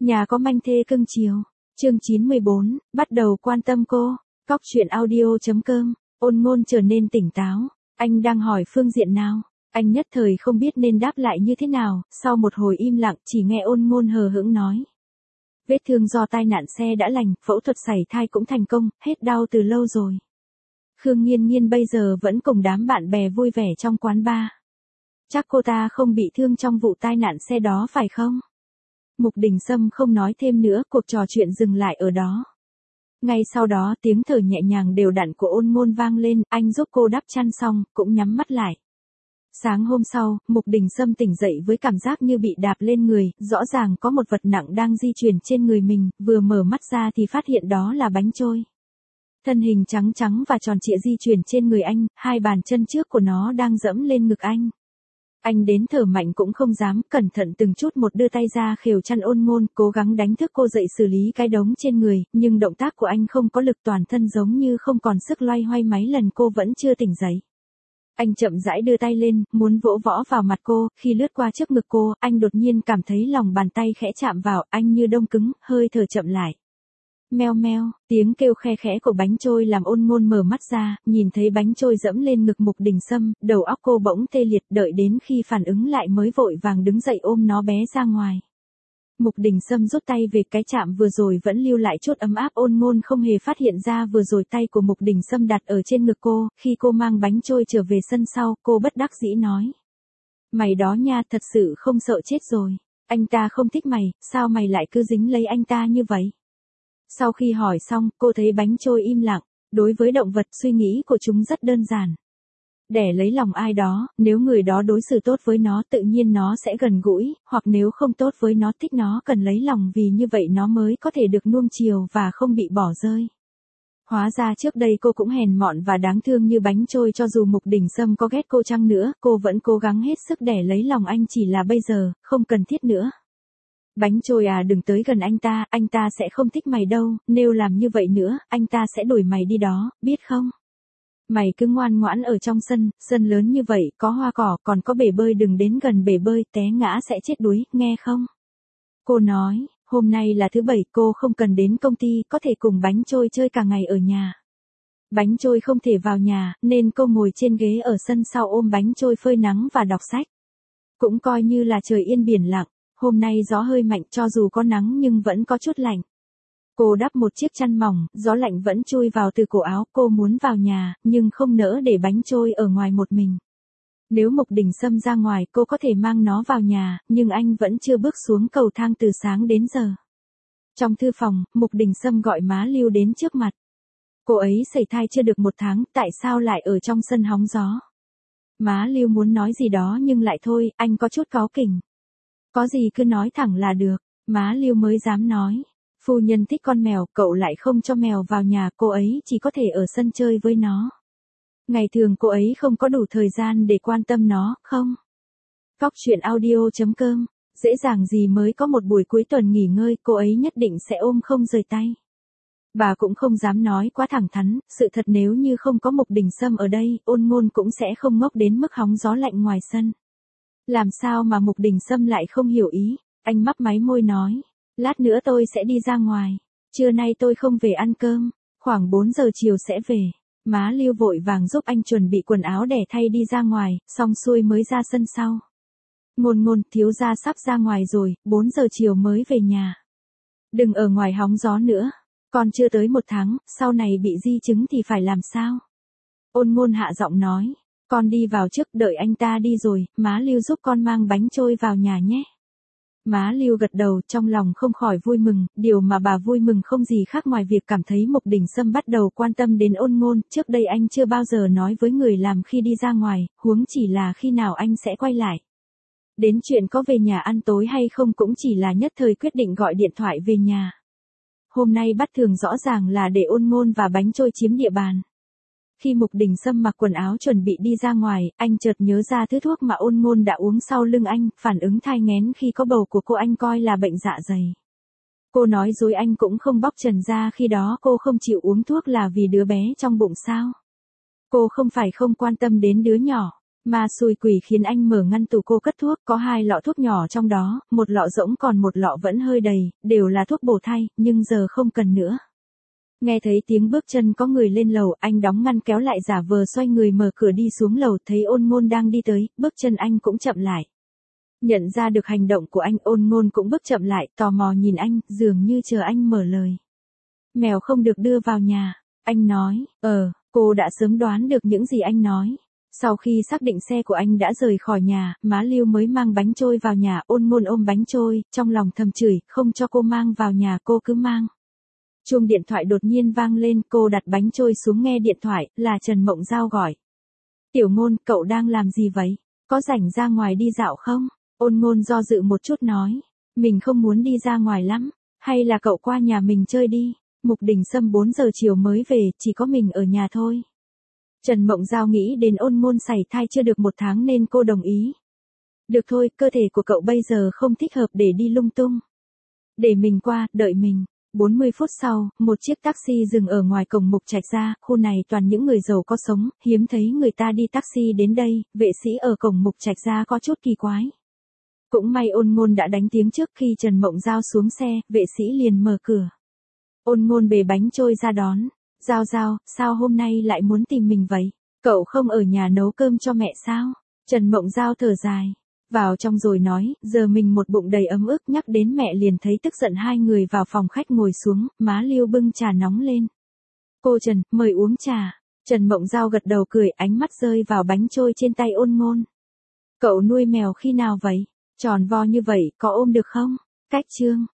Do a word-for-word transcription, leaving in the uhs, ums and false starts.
Nhà có manh thê cưng chiều. Chương chín mươi bốn, bắt đầu quan tâm cô. Cóc truyện audio.com, Ôn Ngôn trở nên tỉnh táo. Anh đang hỏi phương diện nào? Anh nhất thời không biết nên đáp lại như thế nào, sau một hồi im lặng chỉ nghe Ôn Ngôn hờ hững nói. Vết thương do tai nạn xe đã lành, phẫu thuật sảy thai cũng thành công, hết đau từ lâu rồi. Khương Nghiên Nghiên bây giờ vẫn cùng đám bạn bè vui vẻ trong quán bar. Chắc cô ta không bị thương trong vụ tai nạn xe đó phải không? Mục Đình Sâm không nói thêm nữa, cuộc trò chuyện dừng lại ở đó. Ngay sau đó tiếng thở nhẹ nhàng đều đặn của Ôn Ngôn vang lên, anh giúp cô đắp chăn xong, cũng nhắm mắt lại. Sáng hôm sau, Mục Đình Sâm tỉnh dậy với cảm giác như bị đạp lên người, rõ ràng có một vật nặng đang di chuyển trên người mình, vừa mở mắt ra thì phát hiện đó là bánh trôi. Thân hình trắng trắng và tròn trịa di chuyển trên người anh, hai bàn chân trước của nó đang dẫm lên ngực anh. Anh đến thở mạnh cũng không dám, cẩn thận từng chút một đưa tay ra khều chăn Ôn Ngôn, cố gắng đánh thức cô dậy xử lý cái đống trên người, nhưng động tác của anh không có lực, toàn thân giống như không còn sức loay hoay mấy lần cô vẫn chưa tỉnh dậy. Anh chậm rãi đưa tay lên, muốn vỗ võ vào mặt cô, khi lướt qua trước ngực cô, anh đột nhiên cảm thấy lòng bàn tay khẽ chạm vào, anh như đông cứng, hơi thở chậm lại. Meo meo, tiếng kêu khe khẽ của bánh trôi làm Ôn Ngôn mở mắt ra, nhìn thấy bánh trôi dẫm lên ngực Mục Đình Sâm, đầu óc cô bỗng tê liệt, đợi đến khi phản ứng lại mới vội vàng đứng dậy ôm nó bé ra ngoài. Mục Đình Sâm rút tay về, cái chạm vừa rồi vẫn lưu lại chút ấm áp. Ôn Ngôn không hề phát hiện ra vừa rồi tay của Mục Đình Sâm đặt ở trên ngực cô, khi cô mang bánh trôi trở về sân sau, cô bất đắc dĩ nói. Mày đó nha, thật sự không sợ chết rồi. Anh ta không thích mày, sao mày lại cứ dính lấy anh ta như vậy? Sau khi hỏi xong, cô thấy bánh trôi im lặng. Đối với động vật, suy nghĩ của chúng rất đơn giản. Để lấy lòng ai đó, nếu người đó đối xử tốt với nó tự nhiên nó sẽ gần gũi, hoặc nếu không tốt với nó thích nó cần lấy lòng vì như vậy nó mới có thể được nuông chiều và không bị bỏ rơi. Hóa ra trước đây cô cũng hèn mọn và đáng thương như bánh trôi, cho dù Mục Đình Sâm có ghét cô chăng nữa, cô vẫn cố gắng hết sức để lấy lòng anh, chỉ là bây giờ, không cần thiết nữa. Bánh trôi à, đừng tới gần anh ta, anh ta sẽ không thích mày đâu, nếu làm như vậy nữa, anh ta sẽ đuổi mày đi đó, biết không? Mày cứ ngoan ngoãn ở trong sân, sân lớn như vậy, có hoa cỏ, còn có bể bơi, đừng đến gần bể bơi, té ngã sẽ chết đuối, nghe không? Cô nói, hôm nay là thứ bảy, cô không cần đến công ty, có thể cùng bánh trôi chơi cả ngày ở nhà. Bánh trôi không thể vào nhà, nên cô ngồi trên ghế ở sân sau ôm bánh trôi phơi nắng và đọc sách. Cũng coi như là trời yên biển lặng. Hôm nay gió hơi mạnh, cho dù có nắng nhưng vẫn có chút lạnh. Cô đắp một chiếc chăn mỏng, gió lạnh vẫn chui vào từ cổ áo, cô muốn vào nhà, nhưng không nỡ để bánh trôi ở ngoài một mình. Nếu Mục Đình Sâm ra ngoài, cô có thể mang nó vào nhà, nhưng anh vẫn chưa bước xuống cầu thang từ sáng đến giờ. Trong thư phòng, Mục Đình Sâm gọi má Lưu đến trước mặt. Cô ấy sẩy thai chưa được một tháng, tại sao lại ở trong sân hóng gió? Má Lưu muốn nói gì đó nhưng lại thôi, anh có chút cáu kỉnh. Có gì cứ nói thẳng là được, má Lưu mới dám nói. Phu nhân thích con mèo, cậu lại không cho mèo vào nhà, cô ấy chỉ có thể ở sân chơi với nó. Ngày thường cô ấy không có đủ thời gian để quan tâm nó, không? Cóc truyện audio.com, dễ dàng gì mới có một buổi cuối tuần nghỉ ngơi, cô ấy nhất định sẽ ôm không rời tay. Bà cũng không dám nói quá thẳng thắn, sự thật nếu như không có Mục Đình Sâm ở đây, Ôn Ngôn cũng sẽ không ngốc đến mức hóng gió lạnh ngoài sân. Làm sao mà Mục Đình Sâm lại không hiểu ý, anh mấp máy môi nói, lát nữa tôi sẽ đi ra ngoài, trưa nay tôi không về ăn cơm, khoảng bốn giờ chiều sẽ về. Má Lưu vội vàng giúp anh chuẩn bị quần áo để thay đi ra ngoài, xong xuôi mới ra sân sau. Ngôn Ngôn, thiếu gia sắp ra ngoài rồi, bốn giờ chiều mới về nhà. Đừng ở ngoài hóng gió nữa, còn chưa tới một tháng, sau này bị di chứng thì phải làm sao? Ôn Ngôn hạ giọng nói. Con đi vào trước, đợi anh ta đi rồi, má Lưu giúp con mang bánh trôi vào nhà nhé. Má Lưu gật đầu, trong lòng không khỏi vui mừng, điều mà bà vui mừng không gì khác ngoài việc cảm thấy Mục Đình Sâm bắt đầu quan tâm đến Ôn Ngôn, trước đây anh chưa bao giờ nói với người làm khi đi ra ngoài, huống chỉ là khi nào anh sẽ quay lại. Đến chuyện có về nhà ăn tối hay không cũng chỉ là nhất thời quyết định gọi điện thoại về nhà. Hôm nay bắt thường rõ ràng là để Ôn Ngôn và bánh trôi chiếm địa bàn. Khi Mục Đình Sâm mặc quần áo chuẩn bị đi ra ngoài, anh chợt nhớ ra thứ thuốc mà Ôn Ngôn đã uống sau lưng anh, phản ứng thai nghén khi có bầu của cô anh coi là bệnh dạ dày. Cô nói dối anh cũng không bóc trần ra khi đó cô không chịu uống thuốc là vì đứa bé trong bụng sao. Cô không phải không quan tâm đến đứa nhỏ, Ma xui quỷ khiến anh mở ngăn tủ cô cất thuốc, có hai lọ thuốc nhỏ trong đó, một lọ rỗng còn một lọ vẫn hơi đầy, đều là thuốc bổ thai, nhưng giờ không cần nữa. Nghe thấy tiếng bước chân có người lên lầu, anh đóng ngăn kéo lại giả vờ xoay người mở cửa đi xuống lầu, thấy Ôn Ngôn đang đi tới, bước chân anh cũng chậm lại. Nhận ra được hành động của anh, Ôn Ngôn cũng bước chậm lại, tò mò nhìn anh, dường như chờ anh mở lời. Mèo không được đưa vào nhà, anh nói, ờ, cô đã sớm đoán được những gì anh nói. Sau khi xác định xe của anh đã rời khỏi nhà, má Lưu mới mang bánh trôi vào nhà, Ôn Ngôn ôm bánh trôi, trong lòng thầm chửi, không cho cô mang vào nhà cô cứ mang. Chuông điện thoại đột nhiên vang lên, cô đặt bánh trôi xuống nghe điện thoại, là Trần Mộng Giao gọi. Tiểu Ngôn, cậu đang làm gì vậy? Có rảnh ra ngoài đi dạo không? Ôn Ngôn do dự một chút nói, mình không muốn đi ra ngoài lắm, hay là cậu qua nhà mình chơi đi. Mục Đình Sâm bốn giờ chiều mới về, chỉ có mình ở nhà thôi. Trần Mộng Giao nghĩ đến Ôn Ngôn sảy thai chưa được một tháng nên cô đồng ý. Được thôi, cơ thể của cậu bây giờ không thích hợp để đi lung tung. Để mình qua, đợi mình. bốn mươi phút sau, một chiếc taxi dừng ở ngoài cổng Mục Trạch Gia, khu này toàn những người giàu có sống, hiếm thấy người ta đi taxi đến đây, vệ sĩ ở cổng Mục Trạch Gia có chút kỳ quái. Cũng may Ôn Ngôn đã đánh tiếng trước, khi Trần Mộng Giao xuống xe, vệ sĩ liền mở cửa. Ôn Ngôn bề bánh trôi ra đón. Giao Giao, sao hôm nay lại muốn tìm mình vậy? Cậu không ở nhà nấu cơm cho mẹ sao? Trần Mộng Giao thở dài. Vào trong rồi nói, giờ mình một bụng đầy ấm ức, nhắc đến mẹ liền thấy tức giận. Hai người vào phòng khách ngồi xuống, má Lưu bưng trà nóng lên. Cô Trần, mời uống trà. Trần Mộng Giao gật đầu cười, ánh mắt rơi vào bánh trôi trên tay Ôn Ngôn. Cậu nuôi mèo khi nào vậy? Tròn vo như vậy, có ôm được không? Cách chương.